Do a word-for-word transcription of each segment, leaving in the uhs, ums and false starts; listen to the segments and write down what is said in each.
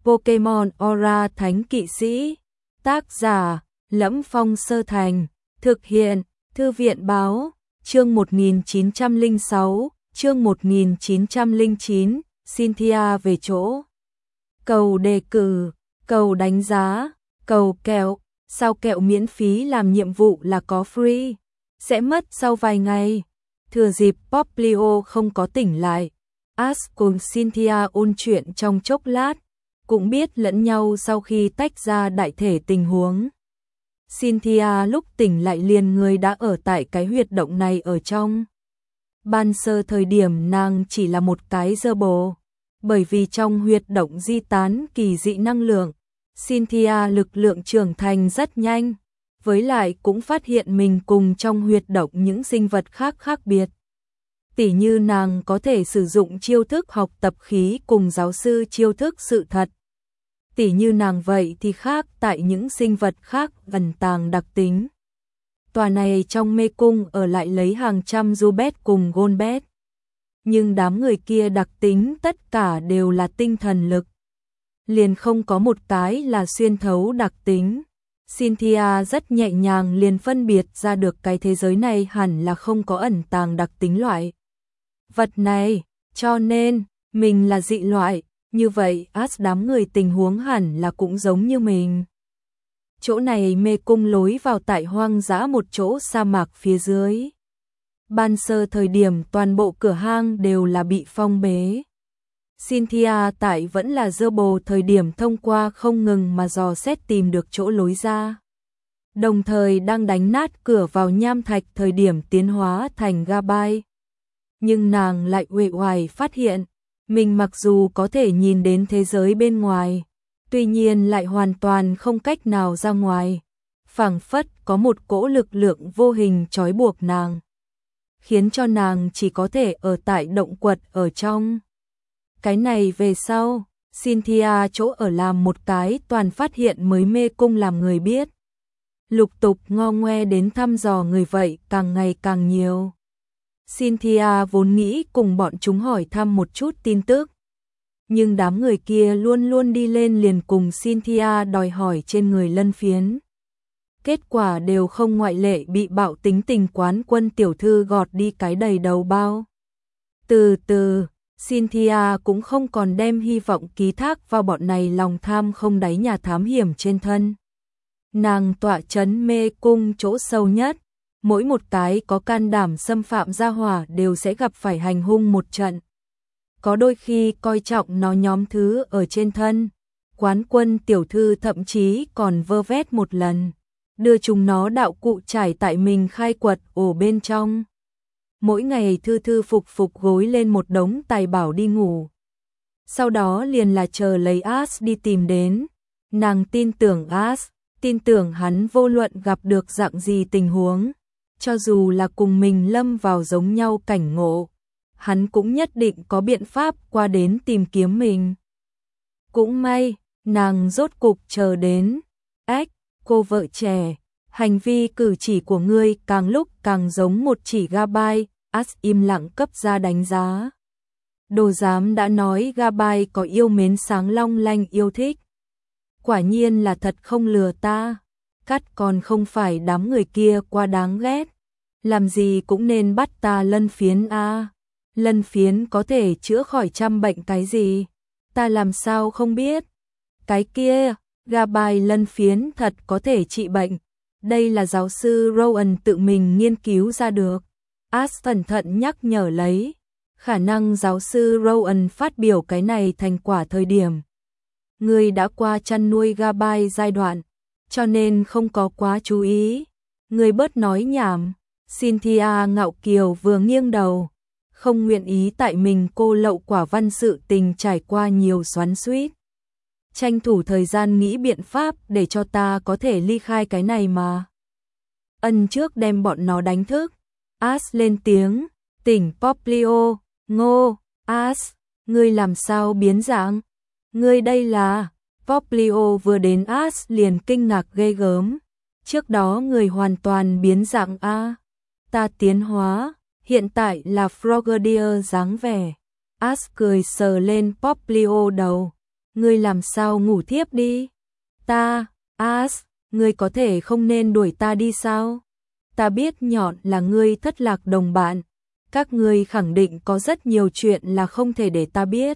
Pokemon Aura Thánh Kỵ Sĩ. Tác giả: Lẫm Phong Sơ Thành. Thực hiện: Thư viện Báo. Chương một nghìn chín trăm lẻ sáu, chương một nghìn chín trăm lẻ chín, Cynthia về chỗ. Cầu đề cử, cầu đánh giá, cầu kẹo. Sao kẹo miễn phí làm nhiệm vụ là có free, sẽ mất sau vài ngày. Thừa dịp Poplio không có tỉnh lại, Ash cùng Cynthia ôn chuyện trong chốc lát, cũng biết lẫn nhau sau khi tách ra đại thể tình huống. Cynthia lúc tỉnh lại liền người đã ở tại cái huyệt động này ở trong. Ban sơ thời điểm nàng chỉ là một cái dơ bồ, bởi vì trong huyệt động di tán kỳ dị năng lượng, Cynthia lực lượng trưởng thành rất nhanh, với lại cũng phát hiện mình cùng trong huyệt động những sinh vật khác khác biệt. Tỉ như nàng có thể sử dụng chiêu thức học tập khí cùng giáo sư chiêu thức sự thật. Tỉ như nàng vậy thì khác tại những sinh vật khác ẩn tàng đặc tính. Tòa này trong mê cung ở lại lấy hàng trăm Zubat cùng Golbat. Nhưng đám người kia đặc tính tất cả đều là tinh thần lực. Liền không có một cái là xuyên thấu đặc tính. Cynthia rất nhẹ nhàng liền phân biệt ra được cái thế giới này hẳn là không có ẩn tàng đặc tính loại vật này, cho nên mình là dị loại, như vậy Ash đám người tình huống hẳn là cũng giống như mình. Chỗ này mê cung lối vào tại hoang dã một chỗ sa mạc phía dưới. Ban sơ thời điểm toàn bộ cửa hang đều là bị phong bế. Cynthia tại vẫn là dơ bồ thời điểm thông qua không ngừng mà dò xét tìm được chỗ lối ra. Đồng thời đang đánh nát cửa vào nham thạch thời điểm tiến hóa thành Gabai. Nhưng nàng lại uể oải phát hiện, mình mặc dù có thể nhìn đến thế giới bên ngoài, tuy nhiên lại hoàn toàn không cách nào ra ngoài. Phảng phất có một cỗ lực lượng vô hình trói buộc nàng, khiến cho nàng chỉ có thể ở tại động quật ở trong. Cái này về sau, Cynthia chỗ ở làm một cái toàn phát hiện mới mê cung làm người biết. Lục tục ngo ngoe đến thăm dò người vậy càng ngày càng nhiều. Cynthia vốn nghĩ cùng bọn chúng hỏi thăm một chút tin tức. Nhưng đám người kia luôn luôn đi lên liền cùng Cynthia đòi hỏi trên người lân phiến. Kết quả đều không ngoại lệ bị bạo tính tình quán quân tiểu thư gọt đi cái đầy đầu bao. Từ từ, Cynthia cũng không còn đem hy vọng ký thác vào bọn này lòng tham không đáy nhà thám hiểm trên thân. Nàng tọa trấn mê cung chỗ sâu nhất, mỗi một cái có can đảm xâm phạm gia hỏa đều sẽ gặp phải hành hung một trận. Có đôi khi coi trọng nó nhóm thứ ở trên thân, quán quân tiểu thư thậm chí còn vơ vét một lần, đưa chúng nó đạo cụ trải tại mình khai quật ổ bên trong. Mỗi ngày thư thư phục phục gối lên một đống tài bảo đi ngủ. Sau đó liền là chờ lấy Ash đi tìm đến. Nàng tin tưởng Ash, tin tưởng hắn vô luận gặp được dạng gì tình huống, cho dù là cùng mình lâm vào giống nhau cảnh ngộ, hắn cũng nhất định có biện pháp qua đến tìm kiếm mình. Cũng may, nàng rốt cục chờ đến. Ách, cô vợ trẻ, hành vi cử chỉ của ngươi càng lúc càng giống một chỉ Gabai. Ash im lặng cấp ra đánh giá. Đồ giám đã nói Gabai có yêu mến sáng long lanh yêu thích. Quả nhiên là thật không lừa ta. Cắt còn không phải đám người kia quá đáng ghét. Làm gì cũng nên bắt ta lân phiến a. À. Lân phiến có thể chữa khỏi trăm bệnh cái gì? Ta làm sao không biết? Cái kia, Gabai lân phiến thật có thể trị bệnh. Đây là giáo sư Rowan tự mình nghiên cứu ra được. Ash cẩn thận nhắc nhở lấy, khả năng giáo sư Rowan phát biểu cái này thành quả thời điểm. Người đã qua chăn nuôi Gabai giai đoạn, cho nên không có quá chú ý. Người bớt nói nhảm. Cynthia ngạo kiều vừa nghiêng đầu, không nguyện ý tại mình cô lậu quả văn sự tình trải qua nhiều xoắn xuýt. Tranh thủ thời gian nghĩ biện pháp để cho ta có thể ly khai cái này mà. Ân trước đem bọn nó đánh thức. Ash lên tiếng, tỉnh Poplio, ngô, Ash, ngươi làm sao biến dạng? Ngươi đây là, Poplio vừa đến Ash liền kinh ngạc ghê gớm. Trước đó người hoàn toàn biến dạng a. Ta tiến hóa, hiện tại là Frogadier dáng vẻ. Ash cười sờ lên Poplio đầu. ngươi làm sao ngủ thiếp đi? Ta, As, ngươi có thể không nên đuổi ta đi sao? Ta biết Nhọn là ngươi thất lạc đồng bạn, các ngươi khẳng định có rất nhiều chuyện là không thể để ta biết.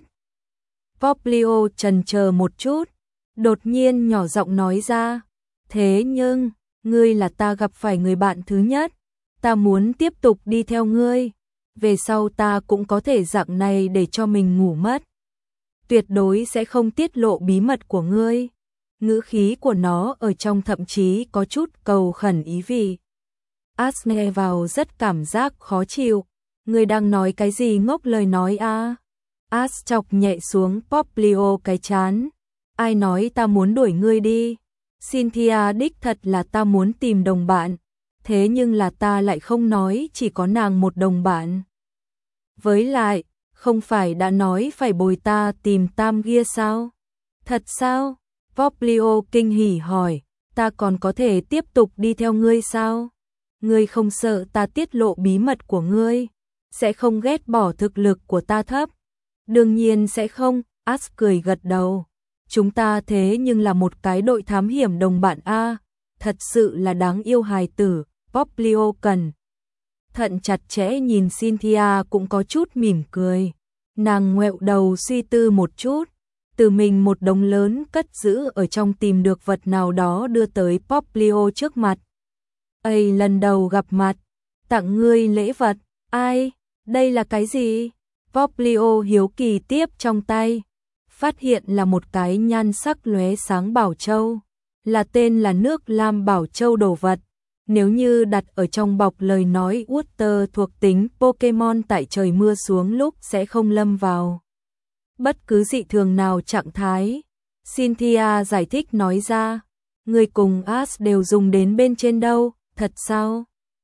Poplio chần chờ một chút, đột nhiên nhỏ giọng nói ra, thế nhưng, ngươi là ta gặp phải người bạn thứ nhất, ta muốn tiếp tục đi theo ngươi, về sau ta cũng có thể dạng này để cho mình ngủ mất. Tuyệt đối sẽ không tiết lộ bí mật của ngươi. Ngữ khí của nó ở trong thậm chí có chút cầu khẩn ý vị. As nghe vào rất cảm giác khó chịu. Ngươi đang nói cái gì ngốc lời nói a? À? As chọc nhẹ xuống Poplio cái chán. Ai nói ta muốn đuổi ngươi đi? Cynthia đích thật là ta muốn tìm đồng bạn. Thế nhưng là ta lại không nói chỉ có nàng một đồng bạn. Với lại, không phải đã nói phải bồi ta tìm Tam Gia sao? Thật sao? Poplio kinh hỉ hỏi, ta còn có thể tiếp tục đi theo ngươi sao? Ngươi không sợ ta tiết lộ bí mật của ngươi, sẽ không ghét bỏ thực lực của ta thấp? Đương nhiên sẽ không, As cười gật đầu. Chúng ta thế nhưng là một cái đội thám hiểm đồng bạn a, thật sự là đáng yêu hài tử. Poplio cần thận chặt chẽ nhìn Cynthia cũng có chút mỉm cười. Nàng ngoẹo đầu suy tư một chút, từ mình một đống lớn cất giữ ở trong tìm được vật nào đó đưa tới Poplio trước mặt. Ây, lần đầu gặp mặt, tặng ngươi lễ vật, ai, đây là cái gì? Poplio hiếu kỳ tiếp trong tay, phát hiện là một cái nhan sắc lóe sáng bảo châu, là tên là nước lam bảo châu đồ vật. Nếu như đặt ở trong bọc lời nói Water thuộc tính Pokemon tại trời mưa xuống lúc sẽ không lâm vào bất cứ dị thường nào trạng thái. Cynthia giải thích nói ra, ngươi cùng As đều dùng đến bên trên đâu, thật sao?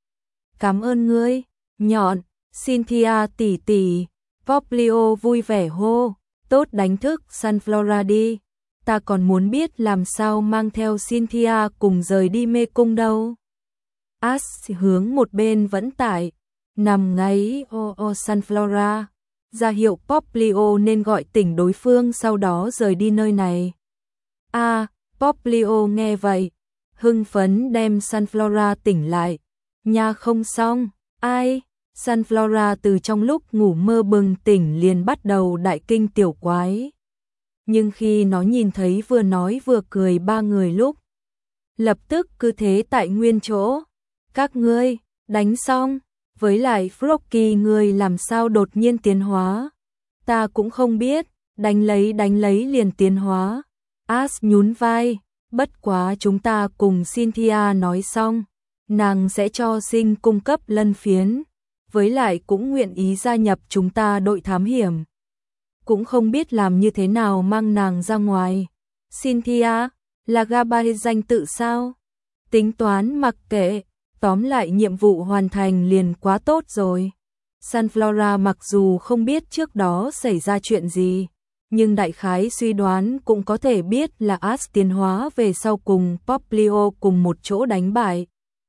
Cảm ơn ngươi, Nhọn, Cynthia tỷ tỷ. Poplio vui vẻ hô, tốt đánh thức Sunflora đi, ta còn muốn biết làm sao mang theo Cynthia cùng rời đi mê cung đâu. As hướng một bên vẫn tải, nằm ngáy ô ô Sunflora, ra hiệu Poplio nên gọi tỉnh đối phương sau đó rời đi nơi này. A, à, Poplio nghe vậy, hưng phấn đem Sunflora tỉnh lại. Nha không xong, ai? Sunflora từ trong lúc ngủ mơ bừng tỉnh liền bắt đầu đại kinh tiểu quái. Nhưng khi nó nhìn thấy vừa nói vừa cười ba người lúc, lập tức cứ thế tại nguyên chỗ. Các ngươi, đánh xong, với lại Frocky ngươi làm sao đột nhiên tiến hóa? Ta cũng không biết, đánh lấy đánh lấy liền tiến hóa. As nhún vai, bất quá chúng ta cùng Cynthia nói xong, nàng sẽ cho Sinh cung cấp lân phiến, với lại cũng nguyện ý gia nhập chúng ta đội thám hiểm. Cũng không biết làm như thế nào mang nàng ra ngoài. Cynthia, là Gabai danh tự sao? Tính toán mặc kệ. Tóm lại nhiệm vụ hoàn thành liền quá tốt rồi. Sunflora mặc dù không biết trước đó xảy ra chuyện gì, nhưng đại khái suy đoán cũng có thể biết là As tiến hóa về sau cùng Poplio cùng một chỗ đánh bại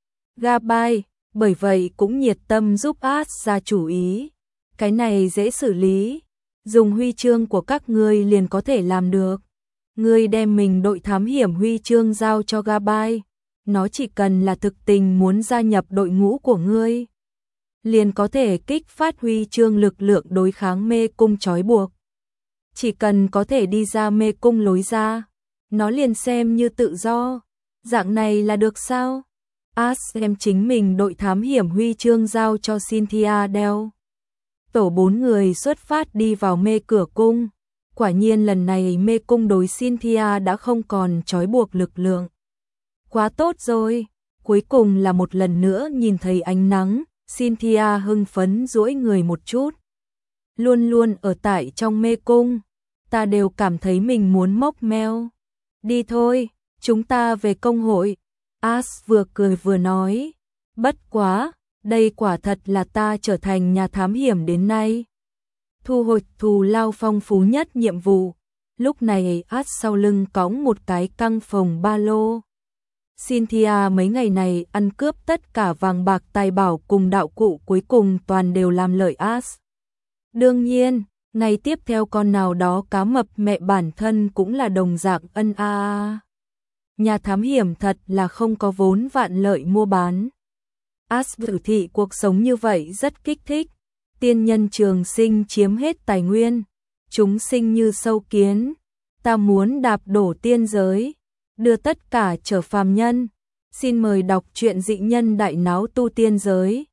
Gabai, bởi vậy cũng nhiệt tâm giúp As ra chủ ý. Cái này dễ xử lý, dùng huy chương của các ngươi liền có thể làm được. Ngươi đem mình đội thám hiểm huy chương giao cho Gabai. Nó chỉ cần là thực tình muốn gia nhập đội ngũ của ngươi, liền có thể kích phát huy chương lực lượng đối kháng mê cung trói buộc. Chỉ cần có thể đi ra mê cung lối ra, nó liền xem như tự do. Dạng này là được sao? As em chính mình đội thám hiểm huy chương giao cho Cynthia đeo. Tổ bốn người xuất phát đi vào mê cửa cung. Quả nhiên lần này mê cung đối Cynthia đã không còn trói buộc lực lượng. Quá tốt rồi, cuối cùng là một lần nữa nhìn thấy ánh nắng. Cynthia hưng phấn duỗi người một chút. Luôn luôn ở tại trong mê cung, ta đều cảm thấy mình muốn mốc meo. Đi thôi, chúng ta về công hội. As vừa cười vừa nói, bất quá, đây quả thật là ta trở thành nhà thám hiểm đến nay thu hồi thù lao phong phú nhất nhiệm vụ. Lúc này As sau lưng cõng một cái căng phồng ba lô. Cynthia mấy ngày này ăn cướp tất cả vàng bạc tài bảo cùng đạo cụ cuối cùng toàn đều làm lợi As. Đương nhiên, Ngày tiếp theo con nào đó cá mập mẹ bản thân cũng là đồng dạng ân a a. Nhà thám hiểm thật là không có vốn vạn lợi mua bán. As tử thị cuộc sống như vậy rất kích thích. Tiên nhân trường sinh chiếm hết tài nguyên. Chúng sinh như sâu kiến. Ta muốn đạp đổ tiên giới. Đưa tất cả trở phàm nhân. Xin mời đọc truyện dị nhân đại náo tu tiên giới.